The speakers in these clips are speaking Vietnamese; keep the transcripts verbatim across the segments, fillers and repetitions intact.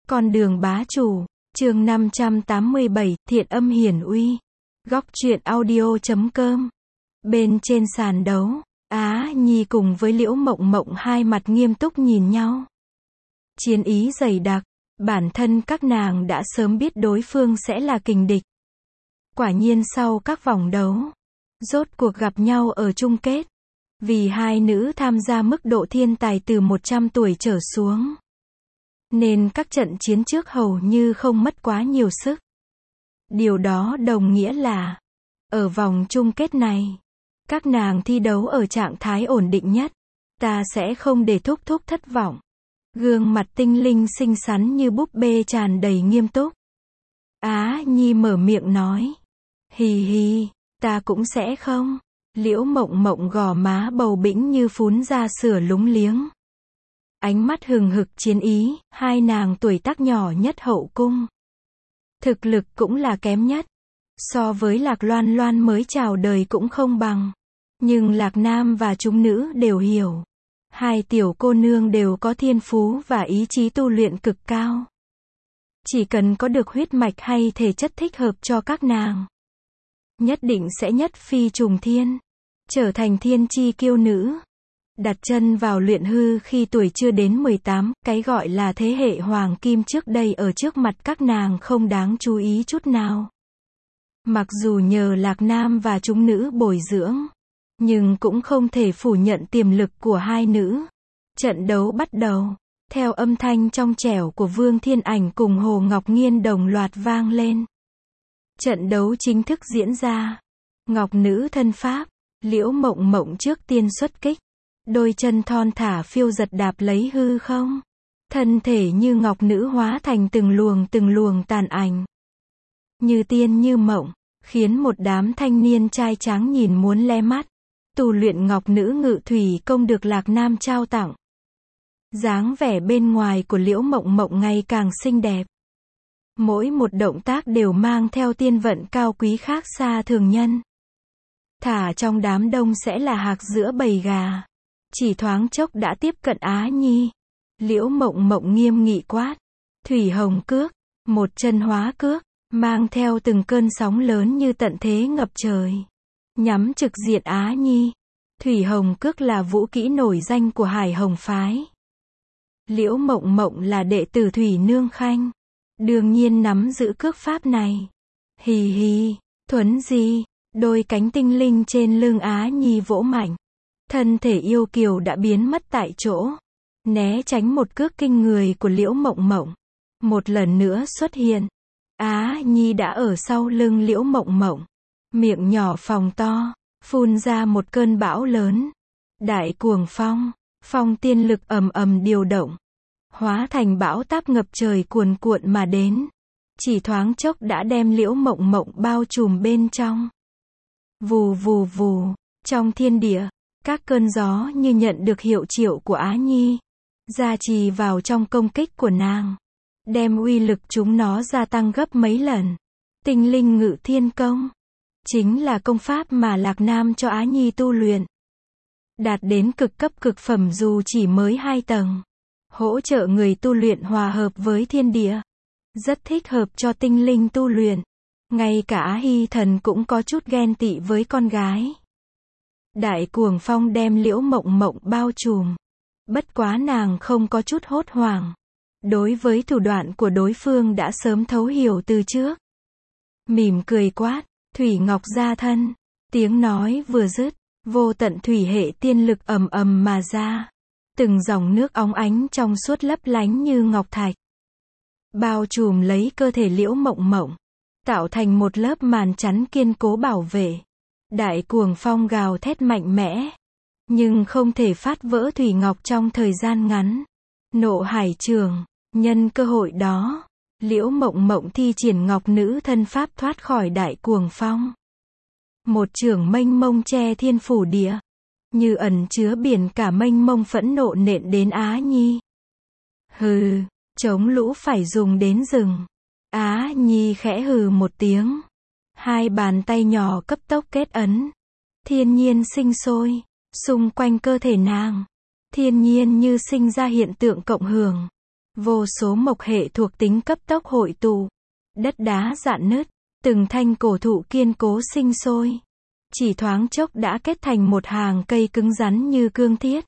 Con đường bá chủ, chương năm trăm tám mươi bảy, Thiện Âm Hiển Uy. Góc truyện audio chấm com. Bên trên sàn đấu, Á Nhi cùng với Liễu Mộng Mộng hai mặt nghiêm túc nhìn nhau. Chiến ý dày đặc, bản thân các nàng đã sớm biết đối phương sẽ là kình địch. Quả nhiên sau các vòng đấu, rốt cuộc gặp nhau ở chung kết. Vì hai nữ tham gia mức độ thiên tài từ một trăm tuổi trở xuống, nên các trận chiến trước hầu như không mất quá nhiều sức. Điều đó đồng nghĩa là, ở vòng chung kết này, các nàng thi đấu ở trạng thái ổn định nhất. Ta sẽ không để Thúc Thúc thất vọng. Gương mặt Tinh Linh xinh xắn như búp bê tràn đầy nghiêm túc. Á Nhi mở miệng nói. Hì hì, ta cũng sẽ không. Liễu Mộng Mộng gò má bầu bĩnh như phún ra sữa lúng liếng. Ánh mắt hừng hực chiến ý, hai nàng tuổi tác nhỏ nhất hậu cung. Thực lực cũng là kém nhất. So với Lạc Loan Loan mới chào đời cũng không bằng. Nhưng Lạc Nam và chúng nữ đều hiểu. Hai tiểu cô nương đều có thiên phú và ý chí tu luyện cực cao. Chỉ cần có được huyết mạch hay thể chất thích hợp cho các nàng, nhất định sẽ nhất phi trùng thiên, trở thành thiên chi kiêu nữ. Đặt chân vào luyện hư khi tuổi chưa đến mười tám, cái gọi là thế hệ hoàng kim trước đây ở trước mặt các nàng không đáng chú ý chút nào. Mặc dù nhờ Lạc Nam và chúng nữ bồi dưỡng, nhưng cũng không thể phủ nhận tiềm lực của hai nữ. Trận đấu bắt đầu, theo âm thanh trong trẻo của Vương Thiên Ảnh cùng Hồ Ngọc Nghiên đồng loạt vang lên. Trận đấu chính thức diễn ra. Ngọc nữ thân pháp, Liễu Mộng Mộng trước tiên xuất kích. Đôi chân thon thả phiêu giật đạp lấy hư không. Thân thể như ngọc nữ hóa thành từng luồng từng luồng tàn ảnh. Như tiên như mộng, khiến một đám thanh niên trai tráng nhìn muốn le mắt. Tu luyện ngọc nữ ngự thủy công được Lạc Nam trao tặng. Dáng vẻ bên ngoài của Liễu Mộng Mộng ngày càng xinh đẹp. Mỗi một động tác đều mang theo tiên vận cao quý khác xa thường nhân. Thả trong đám đông sẽ là hạc giữa bầy gà. Chỉ thoáng chốc đã tiếp cận Á Nhi. Liễu Mộng Mộng nghiêm nghị quát. Thủy hồng cước, một chân hóa cước, mang theo từng cơn sóng lớn như tận thế ngập trời. Nhắm trực diện Á Nhi. Thủy hồng cước là vũ kỹ nổi danh của Hải Hồng phái. Liễu Mộng Mộng là đệ tử Thủy Nương Khanh, đương nhiên nắm giữ cước pháp này. Hì hì, thuấn di, đôi cánh tinh linh trên lưng Á Nhi vỗ mạnh. Thân thể yêu kiều đã biến mất tại chỗ, né tránh một cước kinh người của Liễu Mộng Mộng. Một lần nữa xuất hiện, Á Nhi đã ở sau lưng Liễu Mộng Mộng, miệng nhỏ phòng to, phun ra một cơn bão lớn. Đại cuồng phong, phong tiên lực ầm ầm điều động, hóa thành bão táp ngập trời cuồn cuộn mà đến. Chỉ thoáng chốc đã đem Liễu Mộng Mộng bao trùm bên trong. Vù vù vù, trong thiên địa, các cơn gió như nhận được hiệu triệu của Á Nhi, gia trì vào trong công kích của nàng, đem uy lực chúng nó gia tăng gấp mấy lần. Tinh linh ngự thiên công, chính là công pháp mà Lạc Nam cho Á Nhi tu luyện. Đạt đến cực cấp cực phẩm dù chỉ mới hai tầng. Hỗ trợ người tu luyện hòa hợp với thiên địa. Rất thích hợp cho tinh linh tu luyện. Ngay cả Á Hy Thần cũng có chút ghen tị với con gái. Đại cuồng phong đem Liễu Mộng Mộng bao trùm. Bất quá nàng không có chút hốt hoảng. Đối với thủ đoạn của đối phương đã sớm thấu hiểu từ trước. Mỉm cười quát, Thủy Ngọc ra thân. Tiếng nói vừa dứt, vô tận thủy hệ tiên lực ầm ầm mà ra. Từng dòng nước óng ánh trong suốt lấp lánh như ngọc thạch. Bao trùm lấy cơ thể Liễu Mộng Mộng. Tạo thành một lớp màn chắn kiên cố bảo vệ. Đại cuồng phong gào thét mạnh mẽ, nhưng không thể phát vỡ Thủy Ngọc trong thời gian ngắn. Nộ hải trường, nhân cơ hội đó, Liễu Mộng Mộng thi triển ngọc nữ thân pháp thoát khỏi đại cuồng phong. Một chưởng mênh mông che thiên phủ địa, như ẩn chứa biển cả mênh mông phẫn nộ nện đến Á Nhi. Hừ, chống lũ phải dùng đến rừng. Á Nhi khẽ hừ một tiếng. Hai bàn tay nhỏ cấp tốc kết ấn. Thiên nhiên sinh sôi. Xung quanh cơ thể nàng, thiên nhiên như sinh ra hiện tượng cộng hưởng. Vô số mộc hệ thuộc tính cấp tốc hội tụ. Đất đá rạn nứt, từng thanh cổ thụ kiên cố sinh sôi. Chỉ thoáng chốc đã kết thành một hàng cây cứng rắn như cương thiết.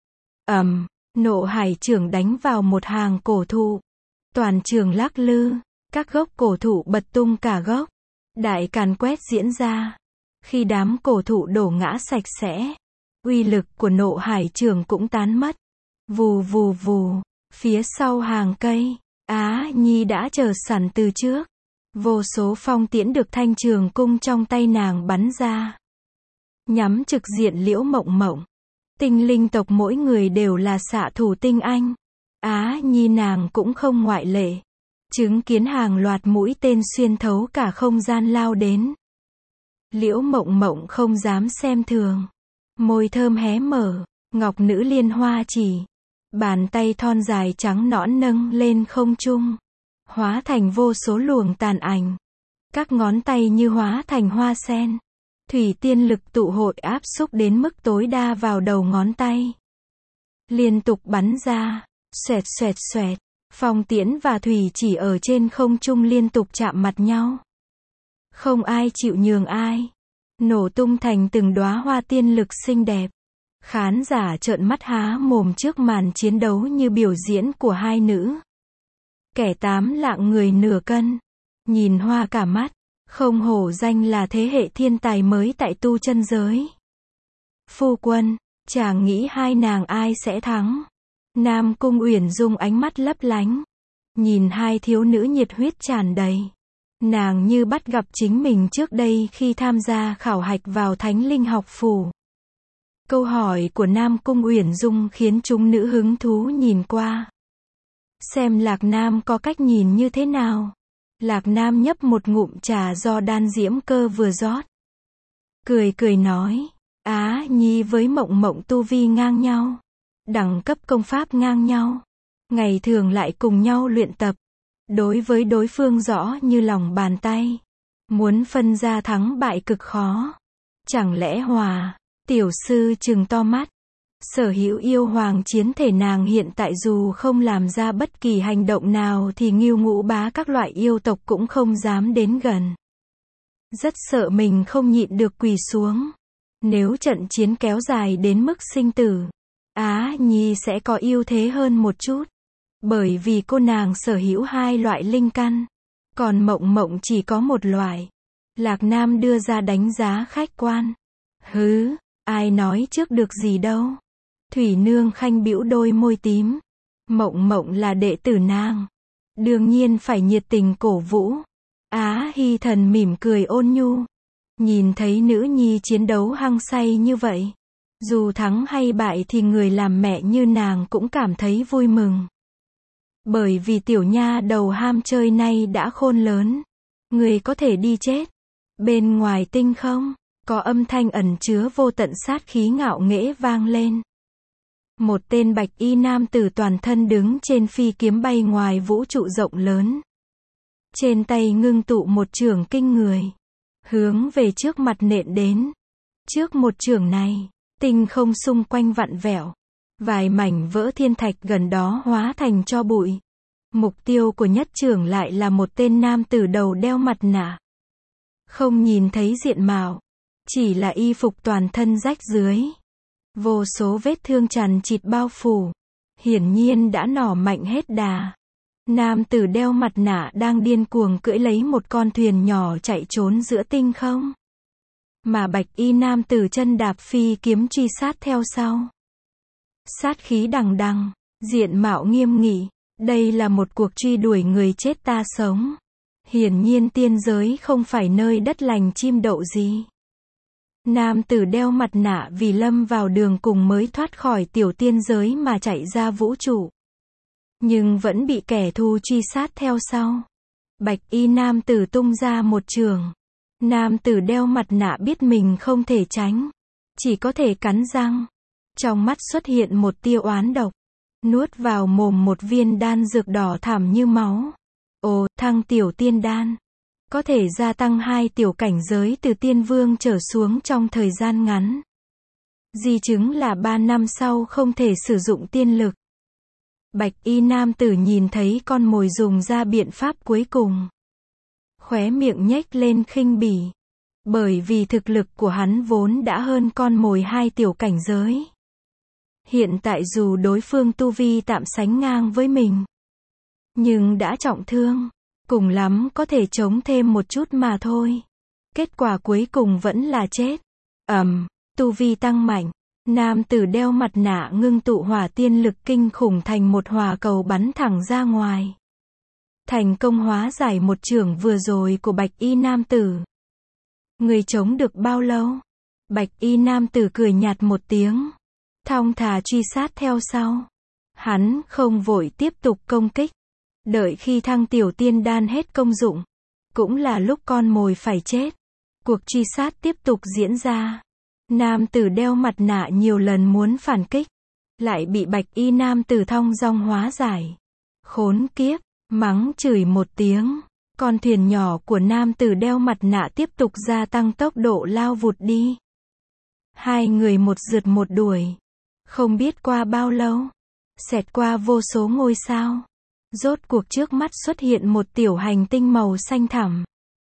Ầm, nộ hải chưởng đánh vào một hàng cổ thụ. Toàn trường lắc lư, các gốc cổ thụ bật tung cả gốc. Đại càn quét diễn ra. Khi đám cổ thụ đổ ngã sạch sẽ, uy lực của nộ hải chưởng cũng tán mất. Vù vù vù, phía sau hàng cây, Á Nhi đã chờ sẵn từ trước. Vô số phong tiễn được thanh trường cung trong tay nàng bắn ra. Nhắm trực diện Liễu Mộng Mộng. Tinh linh tộc mỗi người đều là xạ thủ tinh anh. Á Nhi nàng cũng không ngoại lệ. Chứng kiến hàng loạt mũi tên xuyên thấu cả không gian lao đến. Liễu Mộng Mộng không dám xem thường. Môi thơm hé mở, ngọc nữ liên hoa chỉ. Bàn tay thon dài trắng nõn nâng lên không trung. Hóa thành vô số luồng tàn ảnh. Các ngón tay như hóa thành hoa sen. Thủy tiên lực tụ hội áp xúc đến mức tối đa vào đầu ngón tay. Liên tục bắn ra. Xoẹt xoẹt xoẹt. Phong tiễn và thủy chỉ ở trên không trung liên tục chạm mặt nhau. Không ai chịu nhường ai. Nổ tung thành từng đóa hoa tiên lực xinh đẹp. Khán giả trợn mắt há mồm trước màn chiến đấu như biểu diễn của hai nữ. Kẻ tám lạng người nửa cân. Nhìn hoa cả mắt. Không hổ danh là thế hệ thiên tài mới tại tu chân giới. Phu quân, chàng nghĩ hai nàng ai sẽ thắng? Nam Cung Uyển Dung ánh mắt lấp lánh. Nhìn hai thiếu nữ nhiệt huyết tràn đầy. Nàng như bắt gặp chính mình trước đây khi tham gia khảo hạch vào Thánh Linh học phủ. Câu hỏi của Nam Cung Uyển Dung khiến chúng nữ hứng thú nhìn qua. Xem Lạc Nam có cách nhìn như thế nào. Lạc Nam nhấp một ngụm trà do đan diễm cơ vừa rót. Cười cười nói. Á Nhi với Mộng Mộng tu vi ngang nhau. Đẳng cấp công pháp ngang nhau. Ngày thường lại cùng nhau luyện tập. Đối với đối phương rõ như lòng bàn tay. Muốn phân ra thắng bại cực khó. Chẳng lẽ hòa? Tiểu sư trừng to mắt. Sở hữu yêu hoàng chiến thể nàng hiện tại dù không làm ra bất kỳ hành động nào thì Ngưu Ngũ Bá các loại yêu tộc cũng không dám đến gần. Rất sợ mình không nhịn được quỳ xuống. Nếu trận chiến kéo dài đến mức sinh tử, Á Nhi sẽ có ưu thế hơn một chút. Bởi vì cô nàng sở hữu hai loại linh căn. Còn Mộng Mộng chỉ có một loại. Lạc Nam đưa ra đánh giá khách quan. Hứ, ai nói trước được gì đâu. Thủy Nương khanh bĩu đôi môi tím. Mộng Mộng là đệ tử nàng. Đương nhiên phải nhiệt tình cổ vũ. Á Hy Thần mỉm cười ôn nhu. Nhìn thấy nữ nhi chiến đấu hăng say như vậy. Dù thắng hay bại thì người làm mẹ như nàng cũng cảm thấy vui mừng. Bởi vì tiểu nha đầu ham chơi nay đã khôn lớn. Người có thể đi chết. Bên ngoài tinh không, có âm thanh ẩn chứa vô tận sát khí ngạo nghễ vang lên. Một tên bạch y nam tử toàn thân đứng trên phi kiếm bay ngoài vũ trụ rộng lớn. Trên tay ngưng tụ một chưởng kinh người. Hướng về trước mặt nện đến. Trước một chưởng này, tinh không xung quanh vặn vẹo. Vài mảnh vỡ thiên thạch gần đó hóa thành tro bụi. Mục tiêu của nhất chưởng lại là một tên nam tử đầu đeo mặt nạ. Không nhìn thấy diện mạo. Chỉ là y phục toàn thân rách rưới. Vô số vết thương chằng chịt bao phủ. Hiển nhiên đã nỏ mạnh hết đà. Nam tử đeo mặt nạ đang điên cuồng cưỡi lấy một con thuyền nhỏ chạy trốn giữa tinh không. Mà bạch y nam tử chân đạp phi kiếm truy sát theo sau. Sát khí đằng đằng, diện mạo nghiêm nghị. Đây là một cuộc truy đuổi người chết ta sống. Hiển nhiên tiên giới không phải nơi đất lành chim đậu gì. Nam tử đeo mặt nạ vì lâm vào đường cùng mới thoát khỏi tiểu tiên giới mà chạy ra vũ trụ. Nhưng vẫn bị kẻ thù truy sát theo sau. Bạch y nam tử tung ra một trường. Nam tử đeo mặt nạ biết mình không thể tránh. Chỉ có thể cắn răng. Trong mắt xuất hiện một tia oán độc. Nuốt vào mồm một viên đan dược đỏ thẳm như máu. Ồ, thăng tiểu tiên đan. Có thể gia tăng hai tiểu cảnh giới từ tiên vương trở xuống trong thời gian ngắn. Di chứng là ba năm sau không thể sử dụng tiên lực. Bạch y nam tử nhìn thấy con mồi dùng ra biện pháp cuối cùng. Khóe miệng nhếch lên khinh bỉ. Bởi vì thực lực của hắn vốn đã hơn con mồi hai tiểu cảnh giới. Hiện tại dù đối phương tu vi tạm sánh ngang với mình, nhưng đã trọng thương, cùng lắm có thể chống thêm một chút mà thôi. Kết quả cuối cùng vẫn là chết. Ầm, tu vi tăng mạnh, nam tử đeo mặt nạ ngưng tụ hỏa tiên lực kinh khủng thành một hỏa cầu bắn thẳng ra ngoài. Thành công hóa giải một chưởng vừa rồi của bạch y nam tử. Người chống được bao lâu? Bạch y nam tử cười nhạt một tiếng, thong thả truy sát theo sau. Hắn không vội tiếp tục công kích. Đợi khi thăng tiểu tiên đan hết công dụng, cũng là lúc con mồi phải chết. Cuộc truy sát tiếp tục diễn ra. Nam tử đeo mặt nạ nhiều lần muốn phản kích, lại bị bạch y nam tử thong dong hóa giải. Khốn kiếp, mắng chửi một tiếng. Con thuyền nhỏ của nam tử đeo mặt nạ tiếp tục gia tăng tốc độ lao vụt đi. Hai người một rượt một đuổi. Không biết qua bao lâu, xẹt qua vô số ngôi sao. Rốt cuộc trước mắt xuất hiện một tiểu hành tinh màu xanh thẳm.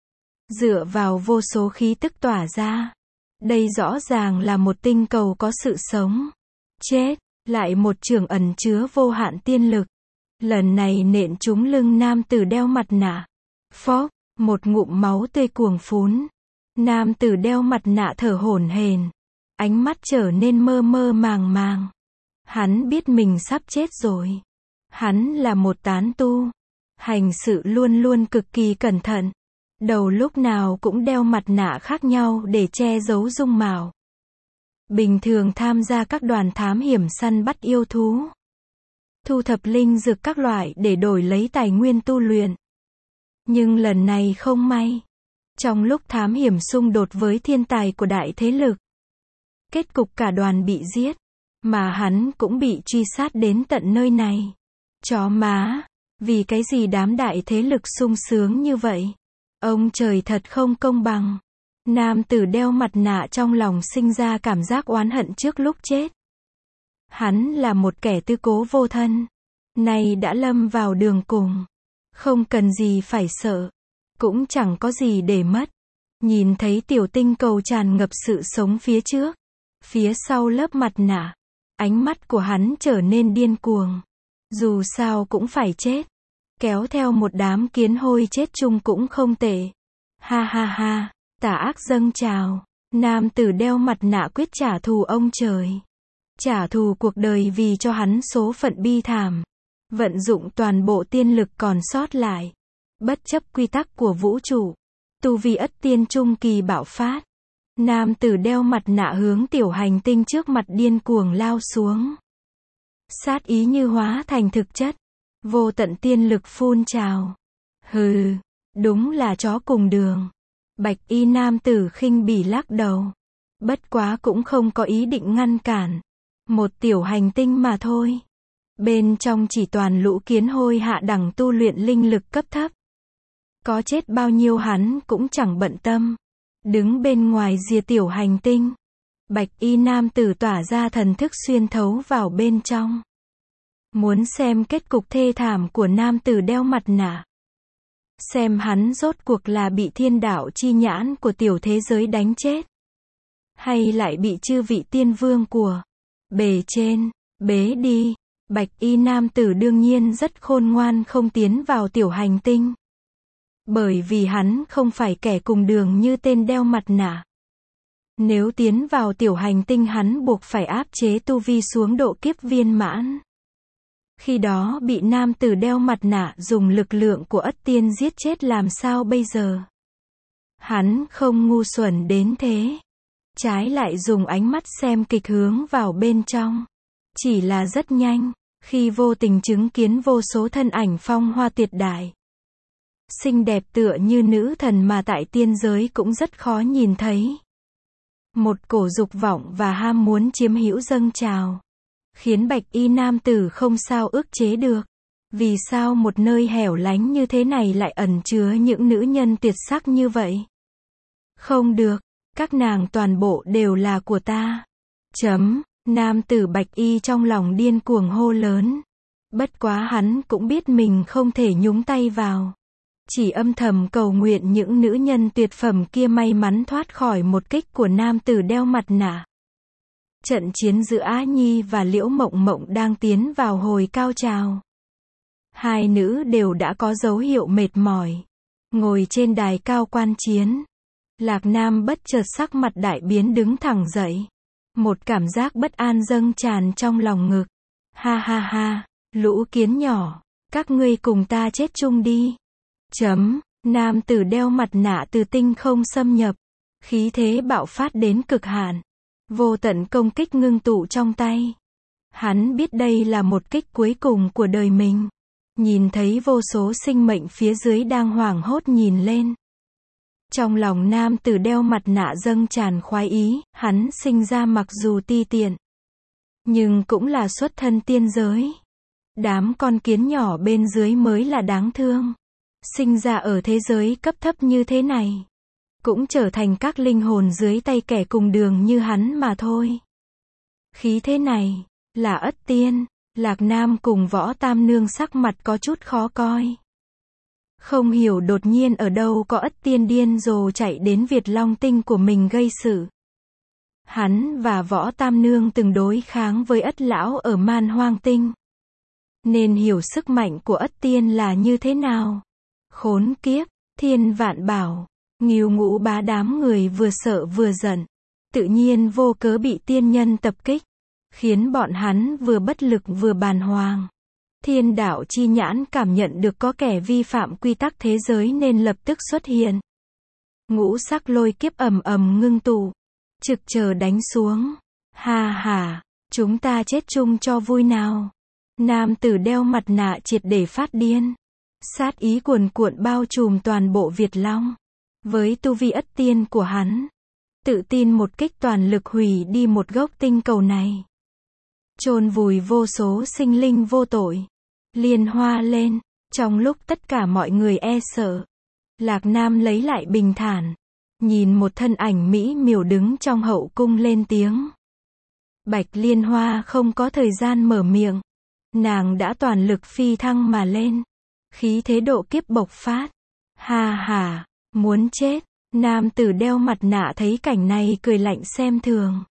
Dựa vào vô số khí tức tỏa ra, đây rõ ràng là một tinh cầu có sự sống. Chết, lại một chưởng ẩn chứa vô hạn tiên lực. Lần này nện trúng lưng nam tử đeo mặt nạ. Phốc, một ngụm máu tươi cuồng phún. Nam tử đeo mặt nạ thở hổn hển, ánh mắt trở nên mơ mơ màng màng. Hắn biết mình sắp chết rồi. Hắn là một tán tu, hành sự luôn luôn cực kỳ cẩn thận. Đầu lúc nào cũng đeo mặt nạ khác nhau để che giấu dung mạo. Bình thường tham gia các đoàn thám hiểm săn bắt yêu thú, thu thập linh dược các loại để đổi lấy tài nguyên tu luyện. Nhưng lần này không may, trong lúc thám hiểm xung đột với thiên tài của đại thế lực, kết cục cả đoàn bị giết, mà hắn cũng bị truy sát đến tận nơi này. Chó má, vì cái gì đám đại thế lực sung sướng như vậy? Ông trời thật không công bằng. Nam tử đeo mặt nạ trong lòng sinh ra cảm giác oán hận trước lúc chết. Hắn là một kẻ tư cố vô thân, nay đã lâm vào đường cùng. Không cần gì phải sợ, cũng chẳng có gì để mất. Nhìn thấy tiểu tinh cầu tràn ngập sự sống phía trước, phía sau lớp mặt nạ, ánh mắt của hắn trở nên điên cuồng. Dù sao cũng phải chết, kéo theo một đám kiến hôi chết chung cũng không tệ. Ha ha ha, tà ác dâng trào, nam tử đeo mặt nạ quyết trả thù ông trời. Trả thù cuộc đời vì cho hắn số phận bi thảm. Vận dụng toàn bộ tiên lực còn sót lại. Bất chấp quy tắc của vũ trụ. Tu vi ất tiên trung kỳ bạo phát. Nam tử đeo mặt nạ hướng tiểu hành tinh trước mặt điên cuồng lao xuống. Sát ý như hóa thành thực chất. Vô tận tiên lực phun trào. Hừ, đúng là chó cùng đường. Bạch y nam tử khinh bỉ lắc đầu. Bất quá cũng không có ý định ngăn cản. Một tiểu hành tinh mà thôi. Bên trong chỉ toàn lũ kiến hôi hạ đẳng tu luyện linh lực cấp thấp. Có chết bao nhiêu hắn cũng chẳng bận tâm. Đứng bên ngoài rìa tiểu hành tinh. Bạch y nam tử tỏa ra thần thức xuyên thấu vào bên trong. Muốn xem kết cục thê thảm của nam tử đeo mặt nạ. Xem hắn rốt cuộc là bị thiên đạo chi nhãn của tiểu thế giới đánh chết. Hay lại bị chư vị tiên vương của bề trên bế đi. Bạch y nam tử đương nhiên rất khôn ngoan không tiến vào tiểu hành tinh. Bởi vì hắn không phải kẻ cùng đường như tên đeo mặt nạ. Nếu tiến vào tiểu hành tinh hắn buộc phải áp chế tu vi xuống độ kiếp viên mãn. Khi đó bị nam tử đeo mặt nạ dùng lực lượng của ất tiên giết chết làm sao bây giờ? Hắn không ngu xuẩn đến thế. Trái lại dùng ánh mắt xem kịch hướng vào bên trong. Chỉ là rất nhanh, khi vô tình chứng kiến vô số thân ảnh phong hoa tuyệt đại. Xinh đẹp tựa như nữ thần mà tại tiên giới cũng rất khó nhìn thấy. Một cổ dục vọng và ham muốn chiếm hữu dâng trào. Khiến bạch y nam tử không sao ức chế được. Vì sao một nơi hẻo lánh như thế này lại ẩn chứa những nữ nhân tuyệt sắc như vậy? Không được, các nàng toàn bộ đều là của ta. Chấm, nam tử bạch y trong lòng điên cuồng hô lớn. Bất quá hắn cũng biết mình không thể nhúng tay vào. Chỉ âm thầm cầu nguyện những nữ nhân tuyệt phẩm kia may mắn thoát khỏi một kích của nam tử đeo mặt nạ. Trận chiến giữa Á Nhi và Liễu Mộng Mộng đang tiến vào hồi cao trào. Hai nữ đều đã có dấu hiệu mệt mỏi. Ngồi trên đài cao quan chiến. Lạc Nam bất chợt sắc mặt đại biến đứng thẳng dậy. Một cảm giác bất an dâng tràn trong lòng ngực. Ha ha ha, lũ kiến nhỏ, các ngươi cùng ta chết chung đi. Chấm, nam tử đeo mặt nạ từ tinh không xâm nhập. Khí thế bạo phát đến cực hạn. Vô tận công kích ngưng tụ trong tay. Hắn biết đây là một kích cuối cùng của đời mình. Nhìn thấy vô số sinh mệnh phía dưới đang hoảng hốt nhìn lên. Trong lòng nam tử đeo mặt nạ dâng tràn khoái ý, hắn sinh ra mặc dù ti tiện, nhưng cũng là xuất thân tiên giới. Đám con kiến nhỏ bên dưới mới là đáng thương. Sinh ra ở thế giới cấp thấp như thế này. Cũng trở thành các linh hồn dưới tay kẻ cùng đường như hắn mà thôi. Khí thế này, là Ất Tiên. Lạc Nam cùng Võ Tam Nương sắc mặt có chút khó coi. Không hiểu đột nhiên ở đâu có Ất Tiên điên rồ chạy đến Việt Long Tinh của mình gây sự. Hắn và Võ Tam Nương từng đối kháng với Ất Lão ở Man Hoang Tinh. Nên hiểu sức mạnh của Ất Tiên là như thế nào. Khốn kiếp, Thiên Vạn Bảo, Ngưu Ngũ Bá đám người vừa sợ vừa giận. Tự nhiên vô cớ bị tiên nhân tập kích. Khiến bọn hắn vừa bất lực vừa bàng hoàng. Thiên đạo chi nhãn cảm nhận được có kẻ vi phạm quy tắc thế giới nên lập tức xuất hiện. Ngũ sắc lôi kiếp ầm ầm ngưng tụ. Trực chờ đánh xuống. Ha ha, chúng ta chết chung cho vui nào. Nam tử đeo mặt nạ triệt để phát điên. Sát ý cuồn cuộn bao trùm toàn bộ Việt Long. Với tu vi Ất Tiên của hắn, tự tin một kích toàn lực hủy đi một gốc tinh cầu này. Chôn vùi vô số sinh linh vô tội. Liên hoa lên, trong lúc tất cả mọi người e sợ. Lạc Nam lấy lại bình thản. Nhìn một thân ảnh mỹ miều đứng trong hậu cung lên tiếng. Bạch Liên Hoa không có thời gian mở miệng. Nàng đã toàn lực phi thăng mà lên. Khí thế độ kiếp bộc phát. Ha ha, muốn chết. Nam tử đeo mặt nạ thấy cảnh này cười lạnh xem thường.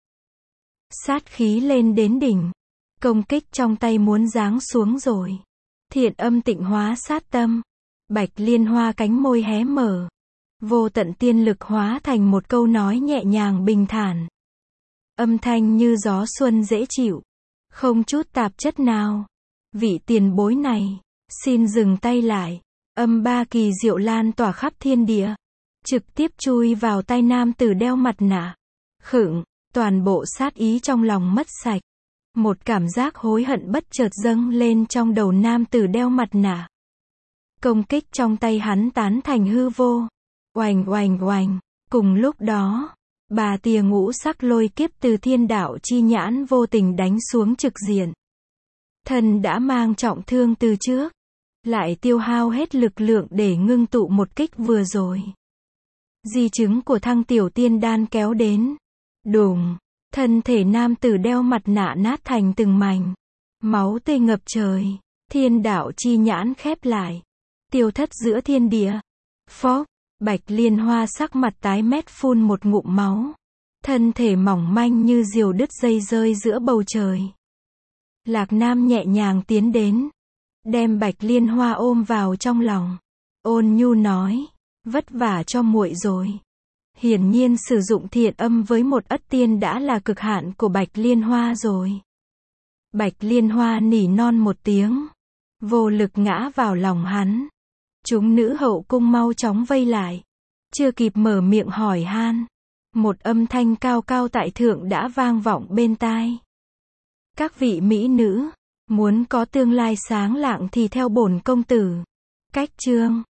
Sát khí lên đến đỉnh. Công kích trong tay muốn giáng xuống rồi. Thiện âm tịnh hóa sát tâm. Bạch Liên Hoa cánh môi hé mở. Vô tận tiên lực hóa thành một câu nói nhẹ nhàng bình thản. Âm thanh như gió xuân dễ chịu. Không chút tạp chất nào. Vị tiền bối này, xin dừng tay lại. Âm ba kỳ diệu lan tỏa khắp thiên địa. Trực tiếp chui vào tai nam tử đeo mặt nạ. Khựng, toàn bộ sát ý trong lòng mất sạch. Một cảm giác hối hận bất chợt dâng lên trong đầu nam tử đeo mặt nạ. Công kích trong tay hắn tán thành hư vô. Oành oành oành. Cùng lúc đó, bà tia ngũ sắc lôi kiếp từ thiên đạo chi nhãn vô tình đánh xuống trực diện. Thần đã mang trọng thương từ trước. Lại tiêu hao hết lực lượng để ngưng tụ một kích vừa rồi. Di chứng của thăng tiểu tiên đan kéo đến. Đùng. Thân thể nam tử đeo mặt nạ nát thành từng mảnh. Máu tươi ngập trời. Thiên đạo chi nhãn khép lại. Tiêu thất giữa thiên địa. Phốc. Bạch Liên Hoa sắc mặt tái mét phun một ngụm máu. Thân thể mỏng manh như diều đứt dây rơi giữa bầu trời. Lạc Nam nhẹ nhàng tiến đến. Đem Bạch Liên Hoa ôm vào trong lòng. Ôn nhu nói. Vất vả cho muội rồi. Hiển nhiên sử dụng thiện âm với một Ất Tiên đã là cực hạn của Bạch Liên Hoa rồi. Bạch Liên Hoa nỉ non một tiếng. Vô lực ngã vào lòng hắn. Chúng nữ hậu cung mau chóng vây lại. Chưa kịp mở miệng hỏi han. Một âm thanh cao cao tại thượng đã vang vọng bên tai. Các vị mỹ nữ, muốn có tương lai sáng lạng thì theo bổn công tử. Cách chương